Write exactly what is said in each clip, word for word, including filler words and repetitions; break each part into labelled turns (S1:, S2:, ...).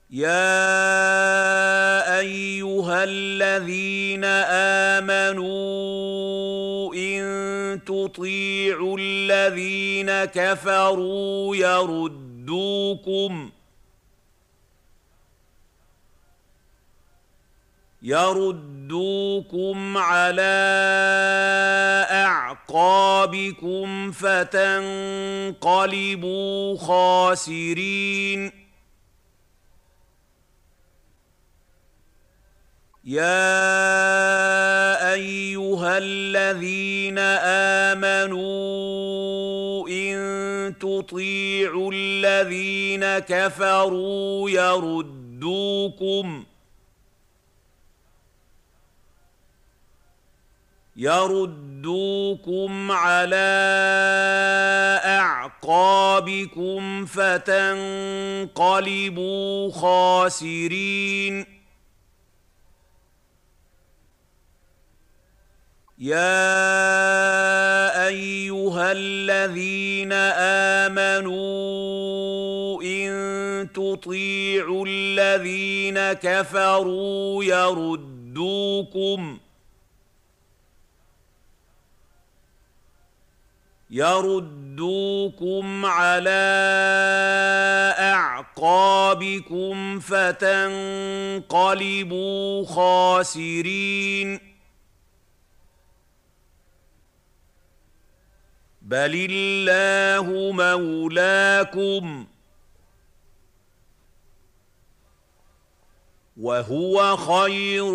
S1: يا أيها الذين آمنوا إن تطيعوا الذين كفروا يردوكم يردوكم على أعقابكم فتنقلبوا خاسرين. يا أيها الذين آمنوا إن تطيعوا الذين كفروا يردوكم يردوكم على أعقابكم فتنقلبوا خاسرين. يا أيها الذين آمنوا إن تطيعوا الذين كفروا يردوكم يردوكم على أعقابكم فتنقلبوا خاسرين. بل الله مولاكم وهو خير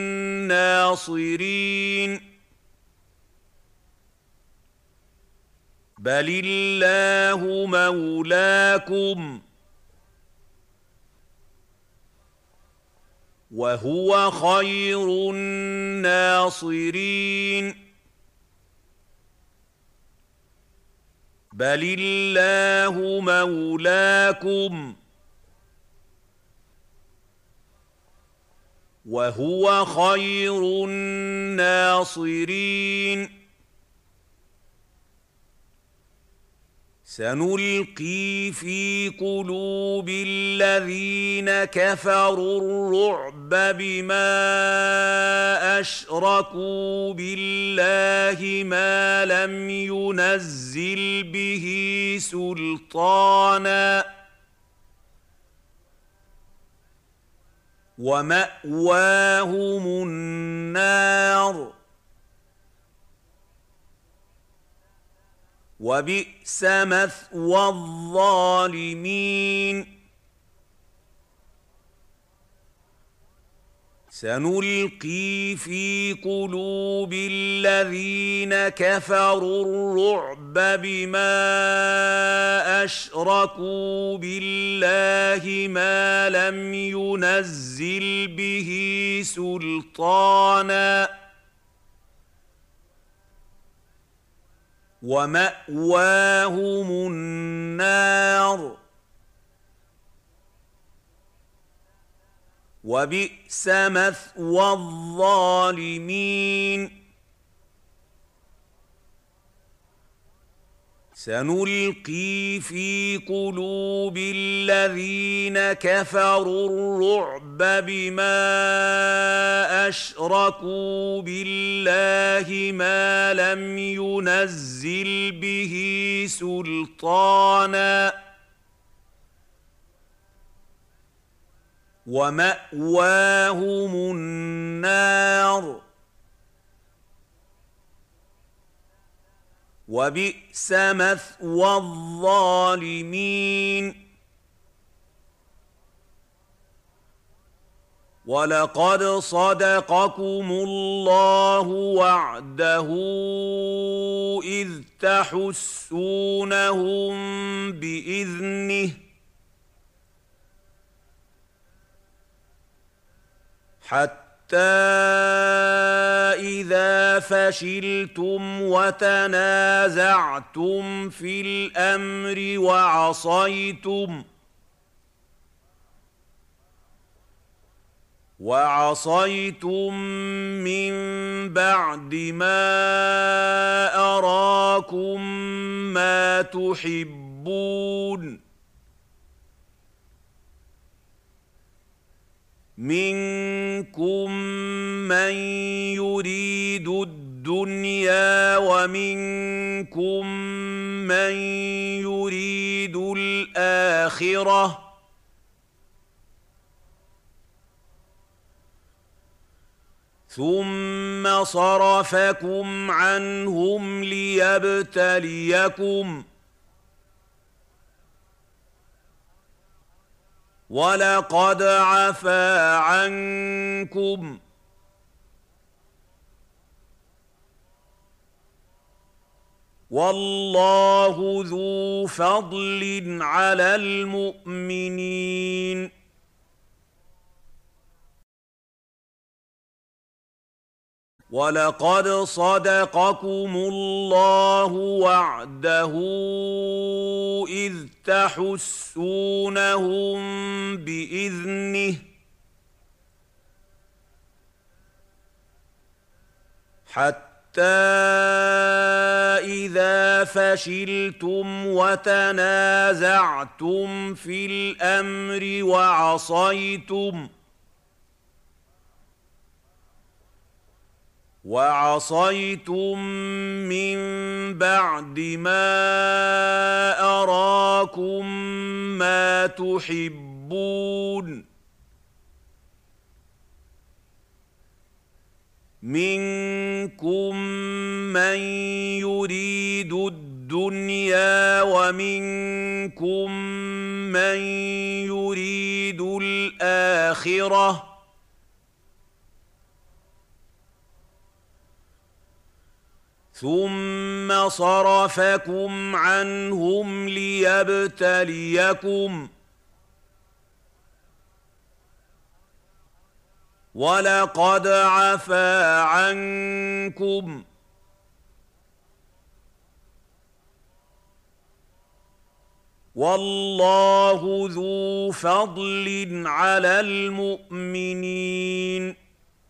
S1: الناصرين. بل الله مولاكم وهو خير الناصرين. بل الله مولاكم وهو خير الناصرين. سنلقي في قلوب الذين كفروا الرعب بما أشركوا بالله ما لم ينزل به سلطانا ومأواهم النار وبئس مثوى الظالمين. سنلقي في قلوب الذين كفروا الرعب بما أشركوا بالله ما لم ينزل به سلطانا ومأواهم النار وبئس مثوى الظالمين. سنلقي في قلوب الذين كفروا الرعب بما أشركوا بالله ما لم ينزل به سلطانا ومأواهم النار وبئس مثوى الظالمين. ولقد صدقكم الله وعده إذ تحسونهم بإذنه حتى إذا فشلتم وتنازعتم في الأمر وعصيتم وعصيتم من بعد ما أراكم ما تحبون منكم من يريد الدنيا ومنكم من يريد الآخرة ثم صرفكم عنهم ليبتليكم ولقد عفا عنكم والله ذو فضل على المؤمنين ولقد صدقكم الله وعده إذ تحسونهم بإذنه حتى إذا فشلتم وتنازعتم في الأمر وعصيتم وعصيتم من بعد ما أراكم ما تحبون منكم من يريد الدنيا ومنكم من يريد الآخرة ثم صرفكم عنهم ليبتليكم ولقد عفا عنكم والله ذو فضل على المؤمنين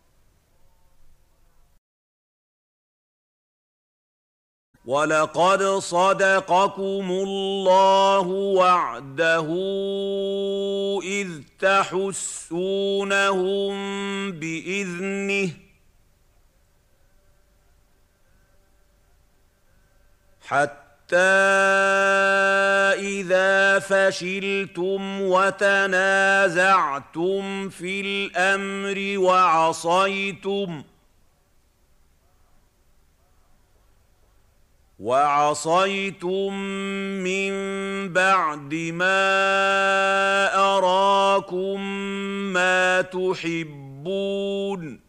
S1: ولقد صدقكم الله وعده إذ تحسونهم بإذنه حتى إذا فشلتم وتنازعتم في الأمر وعصيتم وعصيتم من بعد ما أراكم ما تحبون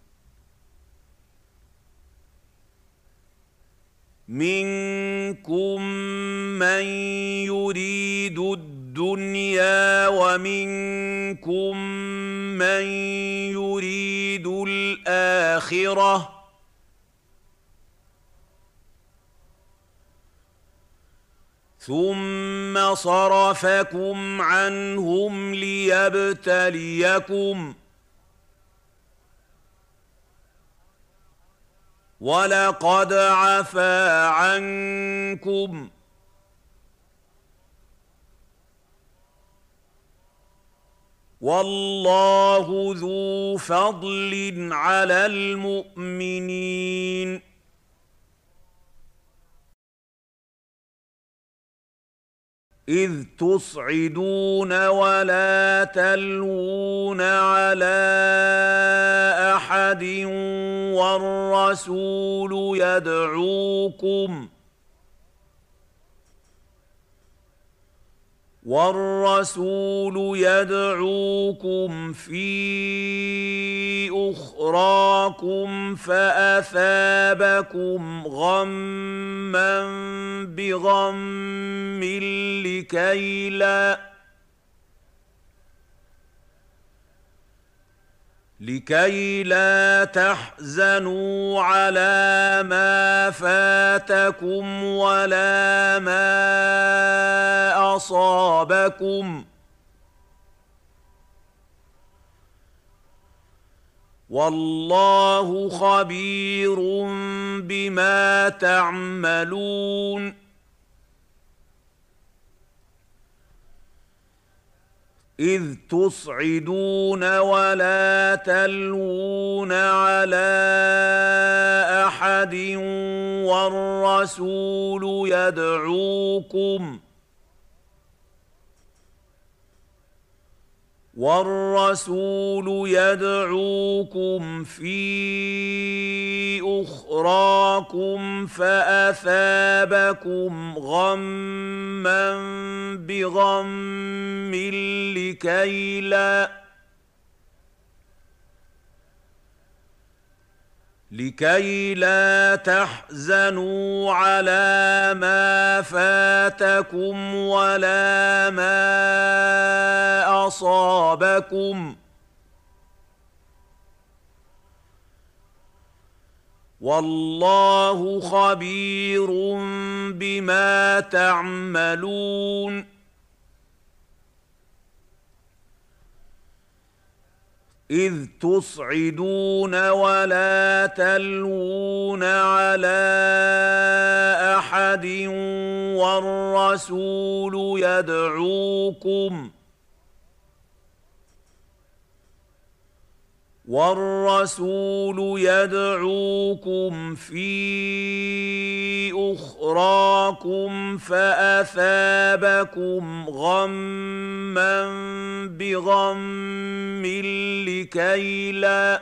S1: منكم من يريد الدنيا ومنكم من يريد الآخرة ثم صرفكم عنهم ليبتليكم ولقد عفا عنكم والله ذو فضل على المؤمنين إذ تصعدون ولا تلوون على أحد والرسول يدعوكم والرسول يدعوكم في أخراكم فأثابكم غمًا بغم لكي لا لكي لا تحزنوا على ما فاتكم ولا ما أصابكم والله خبير بما تعملون إذ تصعدون ولا تلوون على أحد والرسول يدعوكم والرسول يدعوكم في أخراكم فأثابكم غما بغم لكي لا لكي لا تحزنوا على ما فاتكم ولا ما أصابكم والله خبير بما تعملون إذ تصعدون ولا تلوون على أحد والرسول يدعوكم والرسول يدعوكم في أخراكم فأثابكم غما بغم لكي لا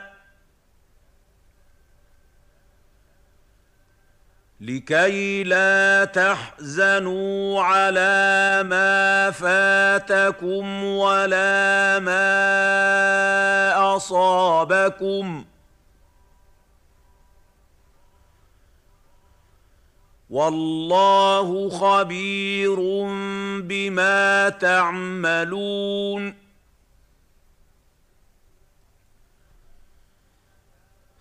S1: لكي لا تحزنوا على ما فاتكم ولا ما أصابكم والله خبير بما تعملون